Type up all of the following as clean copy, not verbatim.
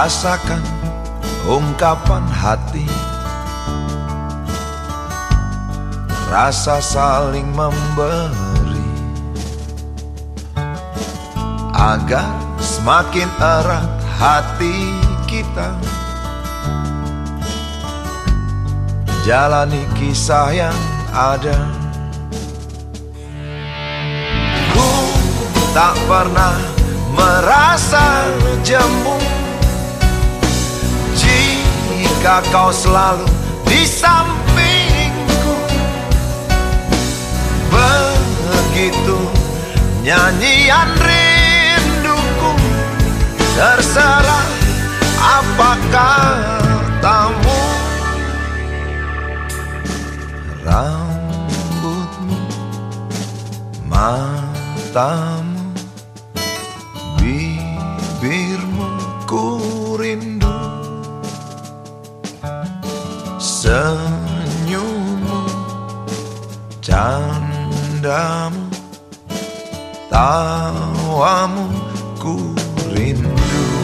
rasakan ungkapan hati, rasa saling memberi, agar semakin erat hati kita. Jalani kisah yang ada. Ku tak pernah merasa jemu jika kau selalu di sampingku. Begitu nyanyian rinduku, terserah apa katamu. Rambutmu, matamu, bibirmu ku rindu, senyummu, candamu, tawamu ku rindu.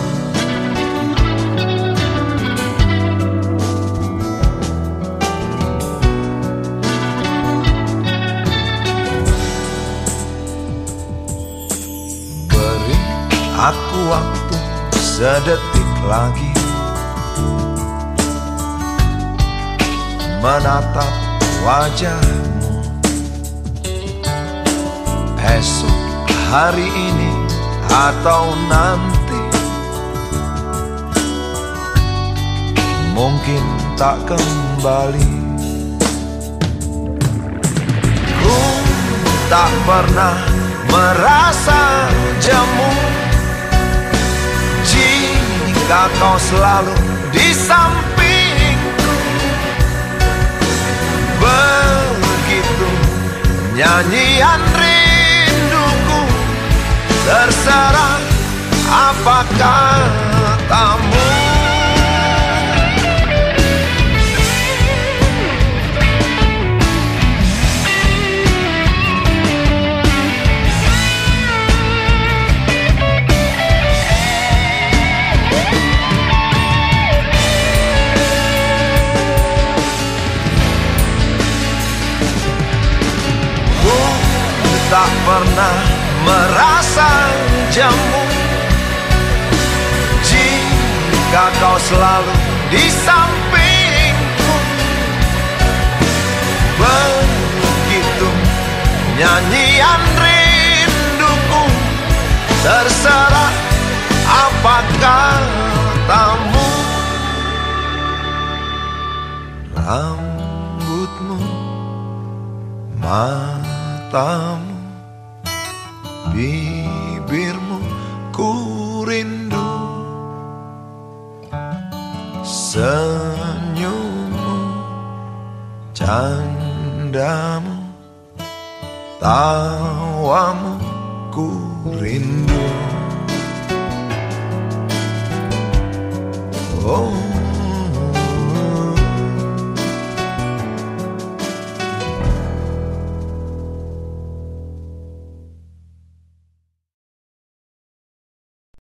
Aku waktu sedetik lagi menatap wajahmu. Esok hari ini atau nanti mungkin tak kembali. Ku tak pernah merasa jemu jika kau selalu di sampingku. Begitu nyanyian rinduku, terserah apa katamu. Tak pernah merasa jemu jika kau selalu di sampingku. Begitu nyanyian rinduku, terserah apa katamu. Rambutmu, matamu, bibirmu ku rindu, senyummu, candamu, tawamu ku rindu. Oh.